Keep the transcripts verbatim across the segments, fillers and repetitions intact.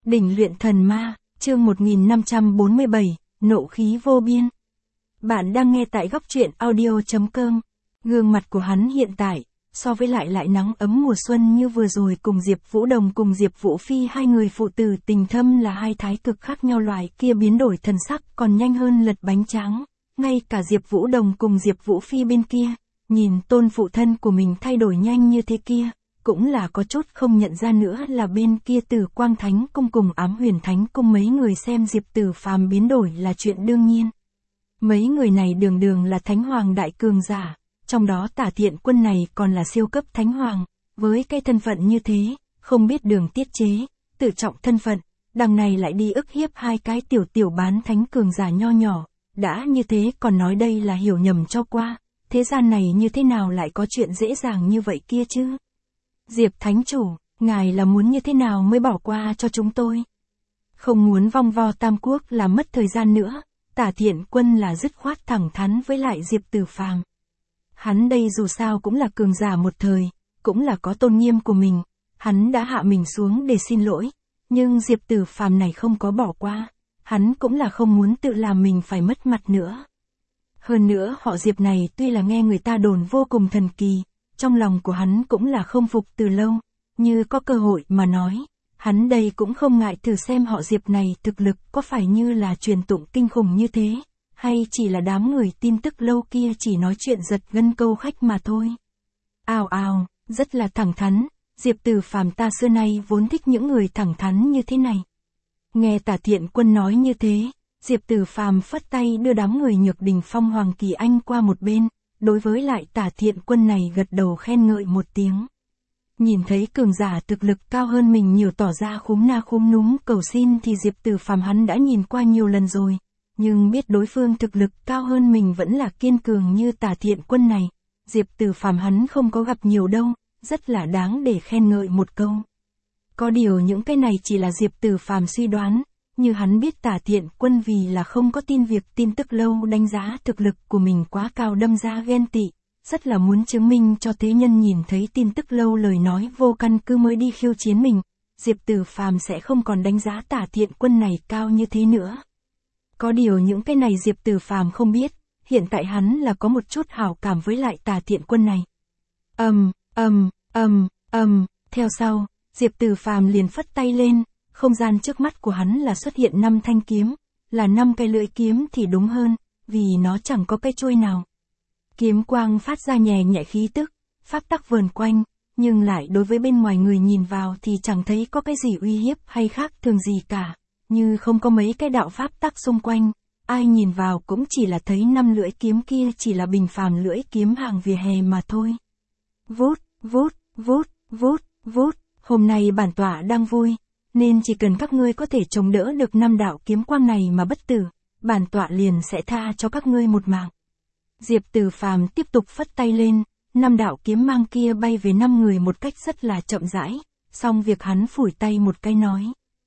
Đỉnh luyện thần ma, chương một nghìn năm trăm bốn mươi bảy, nộ khí vô biên. Bạn đang nghe tại góc truyện audio chấm com. Gương mặt của hắn hiện tại, so với lại lại nắng ấm mùa xuân như vừa rồi cùng Diệp Vũ Đồng cùng Diệp Vũ Phi hai người phụ tử tình thâm là hai thái cực khác nhau loại kia biến đổi thần sắc còn nhanh hơn lật bánh tráng. Ngay cả Diệp Vũ Đồng cùng Diệp Vũ Phi bên kia, nhìn tôn phụ thân của mình thay đổi nhanh như thế kia, cũng là có chút không nhận ra nữa là bên kia Tử Quang Thánh Cung cùng Ám Huyền Thánh Cung mấy người xem Diệp Tử Phàm biến đổi là chuyện đương nhiên. Mấy người này đường đường là Thánh Hoàng đại cường giả, trong đó Tả Thiện Quân này còn là siêu cấp Thánh Hoàng, với cái thân phận như thế, không biết đường tiết chế, tự trọng thân phận, đằng này lại đi ức hiếp hai cái tiểu tiểu bán thánh cường giả nho nhỏ, đã như thế còn nói đây là hiểu nhầm cho qua, thế gian này như thế nào lại có chuyện dễ dàng như vậy kia chứ? Diệp Thánh Chủ, ngài là muốn như thế nào mới bỏ qua cho chúng tôi? Không muốn vong vo Tam Quốc là mất thời gian nữa, Tả Thiện Quân là dứt khoát thẳng thắn với lại Diệp Tử Phàm. Hắn đây dù sao cũng là cường giả một thời, cũng là có tôn nghiêm của mình, hắn đã hạ mình xuống để xin lỗi, nhưng Diệp Tử Phàm này không có bỏ qua, hắn cũng là không muốn tự làm mình phải mất mặt nữa. Hơn nữa họ Diệp này tuy là nghe người ta đồn vô cùng thần kỳ, trong lòng của hắn cũng là không phục từ lâu, như có cơ hội mà nói, hắn đây cũng không ngại thử xem họ Diệp này thực lực có phải như là truyền tụng kinh khủng như thế, hay chỉ là đám người tin tức lâu kia chỉ nói chuyện giật gân câu khách mà thôi. Ào ào, rất là thẳng thắn, Diệp Tử Phàm ta xưa nay vốn thích những người thẳng thắn như thế này. Nghe Tả Thiện Quân nói như thế, Diệp Tử Phàm phất tay đưa đám người Nhược Đình Phong Hoàng Kỳ Anh qua một bên. Đối với lại Tả Thiện Quân này gật đầu khen ngợi một tiếng. Nhìn thấy cường giả thực lực cao hơn mình nhiều tỏ ra khúm na khúm núm cầu xin thì Diệp Tử Phàm hắn đã nhìn qua nhiều lần rồi, nhưng biết đối phương thực lực cao hơn mình vẫn là kiên cường như Tả Thiện Quân này, Diệp Tử Phàm hắn không có gặp nhiều đâu, rất là đáng để khen ngợi một câu. Có điều những cái này chỉ là Diệp Tử Phàm suy đoán, như hắn biết Tả Thiện Quân vì là không có tin việc tin tức lâu đánh giá thực lực của mình quá cao đâm ra ghen tị, rất là muốn chứng minh cho thế nhân nhìn thấy tin tức lâu lời nói vô căn cứ mới đi khiêu chiến mình, Diệp Tử Phàm sẽ không còn đánh giá Tả Thiện Quân này cao như thế nữa. Có điều những cái này Diệp Tử Phàm không biết, hiện tại hắn là có một chút hảo cảm với lại Tả Thiện Quân này. Ầm, ầm, ầm, ầm, theo sau, Diệp Tử Phàm liền phất tay lên. Không gian trước mắt của hắn là xuất hiện năm thanh kiếm, là năm cái lưỡi kiếm thì đúng hơn, vì nó chẳng có cái chuôi nào. Kiếm quang phát ra nhẹ nhẹ khí tức, pháp tắc vờn quanh, nhưng lại đối với bên ngoài người nhìn vào thì chẳng thấy có cái gì uy hiếp hay khác thường gì cả, như không có mấy cái đạo pháp tắc xung quanh, ai nhìn vào cũng chỉ là thấy năm lưỡi kiếm kia chỉ là bình phàm lưỡi kiếm hàng vỉa hè mà thôi. Vút, vút, vút, vút, vút, hôm nay bản tọa đang vui. Nên chỉ cần các ngươi có thể chống đỡ được năm đạo kiếm quang này mà bất tử, bản tọa liền sẽ tha cho các ngươi một mạng. Diệp Tử Phàm tiếp tục phất tay lên, năm đạo kiếm mang kia bay về năm người một cách rất là chậm rãi, xong việc hắn phủi tay một cái nói.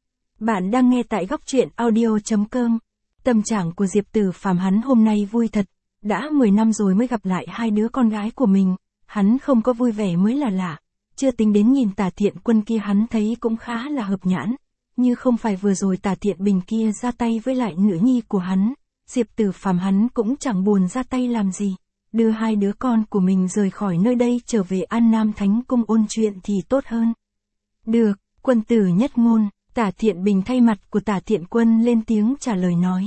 Bạn đang nghe tại góc truyện audio chấm com. Tâm trạng của Diệp Tử Phàm hắn hôm nay vui thật, đã mười năm rồi mới gặp lại hai đứa con gái của mình, hắn không có vui vẻ mới là lạ. Chưa tính đến nhìn Tả Thiện Quân kia hắn thấy cũng khá là hợp nhãn, như không phải vừa rồi Tả Thiện Bình kia ra tay với lại nữ nhi của hắn, Diệp Tử Phàm hắn cũng chẳng buồn ra tay làm gì, đưa hai đứa con của mình rời khỏi nơi đây trở về An Nam Thánh Cung ôn chuyện thì tốt hơn. Được, quân tử nhất ngôn, Tả Thiện Bình thay mặt của Tả Thiện Quân lên tiếng trả lời nói.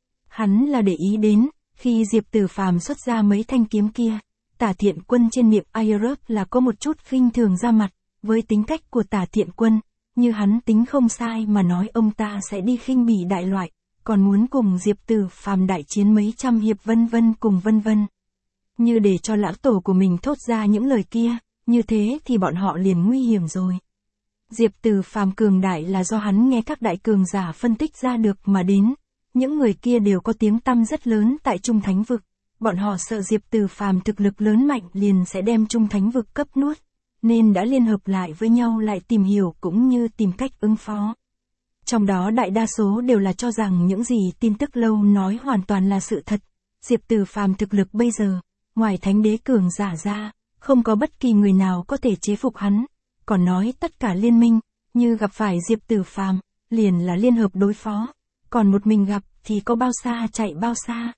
Hắn là để ý đến, khi Diệp Tử Phàm xuất ra mấy thanh kiếm kia. Tả Thiện Quân trên miệng Ayrup là có một chút khinh thường ra mặt, với tính cách của Tả Thiện Quân, như hắn tính không sai mà nói ông ta sẽ đi khinh bỉ đại loại, còn muốn cùng Diệp Tử Phàm đại chiến mấy trăm hiệp vân vân cùng vân vân. Như để cho lão tổ của mình thốt ra những lời kia, như thế thì bọn họ liền nguy hiểm rồi. Diệp Tử Phàm cường đại là do hắn nghe các đại cường giả phân tích ra được mà đến, những người kia đều có tiếng tăm rất lớn tại Trung Thánh Vực. Bọn họ sợ Diệp Tử Phàm thực lực lớn mạnh liền sẽ đem Trung Thánh Vực cấp nuốt, nên đã liên hợp lại với nhau lại tìm hiểu cũng như tìm cách ứng phó. Trong đó đại đa số đều là cho rằng những gì tin tức lâu nói hoàn toàn là sự thật. Diệp Tử Phàm thực lực bây giờ, ngoài thánh đế cường giả ra, không có bất kỳ người nào có thể chế phục hắn, còn nói tất cả liên minh, như gặp phải Diệp Tử Phàm, liền là liên hợp đối phó, còn một mình gặp thì có bao xa chạy bao xa.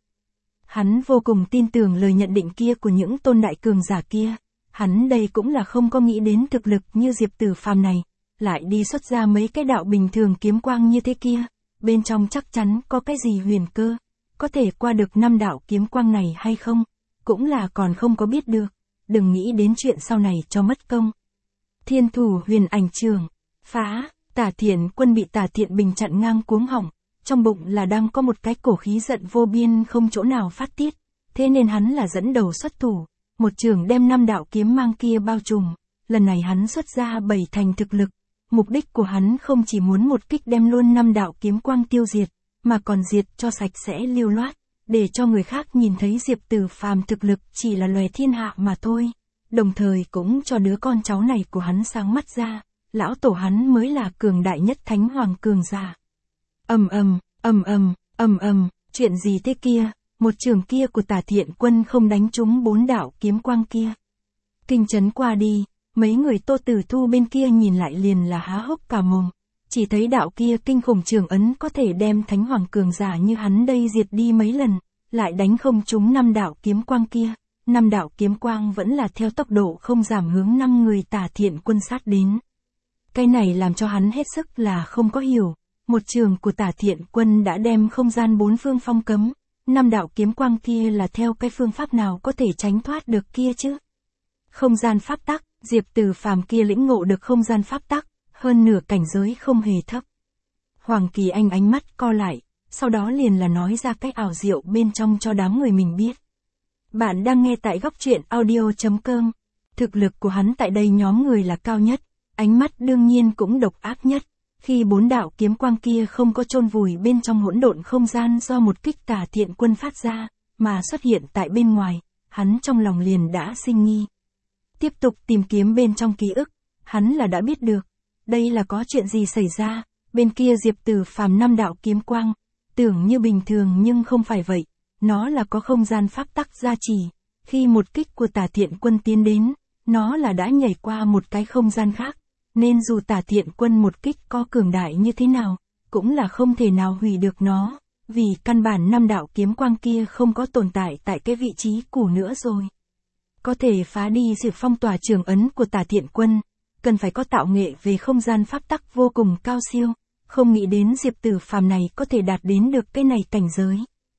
Hắn vô cùng tin tưởng lời nhận định kia của những tôn đại cường giả kia, hắn đây cũng là không có nghĩ đến thực lực như Diệp Tử Phàm này, lại đi xuất ra mấy cái đạo bình thường kiếm quang như thế kia, bên trong chắc chắn có cái gì huyền cơ, có thể qua được năm đạo kiếm quang này hay không, cũng là còn không có biết được, đừng nghĩ đến chuyện sau này cho mất công. Thiên thủ huyền ảnh trường, phá, Tả Thiện Quân bị Tả Thiện Bình chặn ngang cuống họng, trong bụng là đang có một cái cổ khí giận vô biên không chỗ nào phát tiết, thế nên hắn là dẫn đầu xuất thủ, một trường đem năm đạo kiếm mang kia bao trùm, lần này hắn xuất ra bảy thành thực lực, mục đích của hắn không chỉ muốn một kích đem luôn năm đạo kiếm quang tiêu diệt, mà còn diệt cho sạch sẽ lưu loát, để cho người khác nhìn thấy Diệp Tử Phàm thực lực chỉ là lòe thiên hạ mà thôi, đồng thời cũng cho đứa con cháu này của hắn sáng mắt ra, lão tổ hắn mới là cường đại nhất thánh hoàng cường giả. Ầm ầm, ầm ầm, ầm ầm, chuyện gì thế kia, một trường kia của Tả Thiện Quân không đánh trúng bốn đạo kiếm quang kia. Kinh chấn qua đi, mấy người Tô Tử Thu bên kia nhìn lại liền là há hốc cả mồm, chỉ thấy đạo kia kinh khủng trường ấn có thể đem thánh hoàng cường giả như hắn đây diệt đi mấy lần, lại đánh không trúng năm đạo kiếm quang kia, năm đạo kiếm quang vẫn là theo tốc độ không giảm hướng năm người Tả Thiện Quân sát đến. Cái này làm cho hắn hết sức là không có hiểu, một trường của Tả Thiện Quân đã đem không gian bốn phương phong cấm, năm đạo kiếm quang kia là theo cái phương pháp nào có thể tránh thoát được kia chứ? Không gian pháp tắc, Diệp Tử Phàm kia lĩnh ngộ được không gian pháp tắc, hơn nửa cảnh giới không hề thấp. Hoàng Kỳ Anh ánh mắt co lại, sau đó liền là nói ra cách ảo diệu bên trong cho đám người mình biết. Bạn đang nghe tại góc truyện audio chấm com. Thực lực của hắn tại đây nhóm người là cao nhất, ánh mắt đương nhiên cũng độc ác nhất. Khi bốn đạo kiếm quang kia không có chôn vùi bên trong hỗn độn không gian do một kích Tả Thiện Quân phát ra, mà xuất hiện tại bên ngoài, hắn trong lòng liền đã sinh nghi. Tiếp tục tìm kiếm bên trong ký ức, hắn là đã biết được, đây là có chuyện gì xảy ra, bên kia Diệp Tử Phàm năm đạo kiếm quang, tưởng như bình thường nhưng không phải vậy, nó là có không gian pháp tắc gia trì, khi một kích của Tả Thiện Quân tiến đến, nó là đã nhảy qua một cái không gian khác, nên dù Tả Thiện Quân một kích có cường đại như thế nào, cũng là không thể nào hủy được nó, vì căn bản năm đạo kiếm quang kia không có tồn tại tại cái vị trí cũ nữa rồi. Có thể phá đi sự phong tỏa trường ấn của Tả Thiện Quân, cần phải có tạo nghệ về không gian pháp tắc vô cùng cao siêu, không nghĩ đến Diệp Tử Phàm này có thể đạt đến được cái này cảnh giới.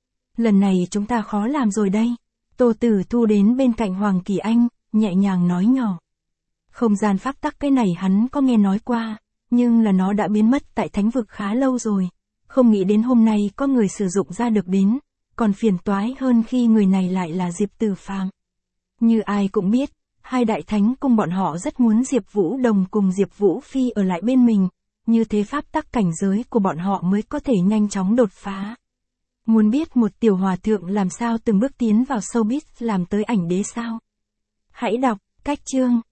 Lần này chúng ta khó làm rồi đây. Tô Tử Thu đến bên cạnh Hoàng Kỳ Anh, nhẹ nhàng nói nhỏ. Không gian pháp tắc cái này hắn có nghe nói qua, nhưng là nó đã biến mất tại thánh vực khá lâu rồi, không nghĩ đến hôm nay có người sử dụng ra được đến, còn phiền toái hơn khi người này lại là Diệp Tử Phàm. Như ai cũng biết, hai đại thánh cung bọn họ rất muốn Diệp Vũ Đồng cùng Diệp Vũ Phi ở lại bên mình, như thế pháp tắc cảnh giới của bọn họ mới có thể nhanh chóng đột phá. Muốn biết một tiểu hòa thượng làm sao từng bước tiến vào showbiz làm tới ảnh đế sao? Hãy đọc, cách chương.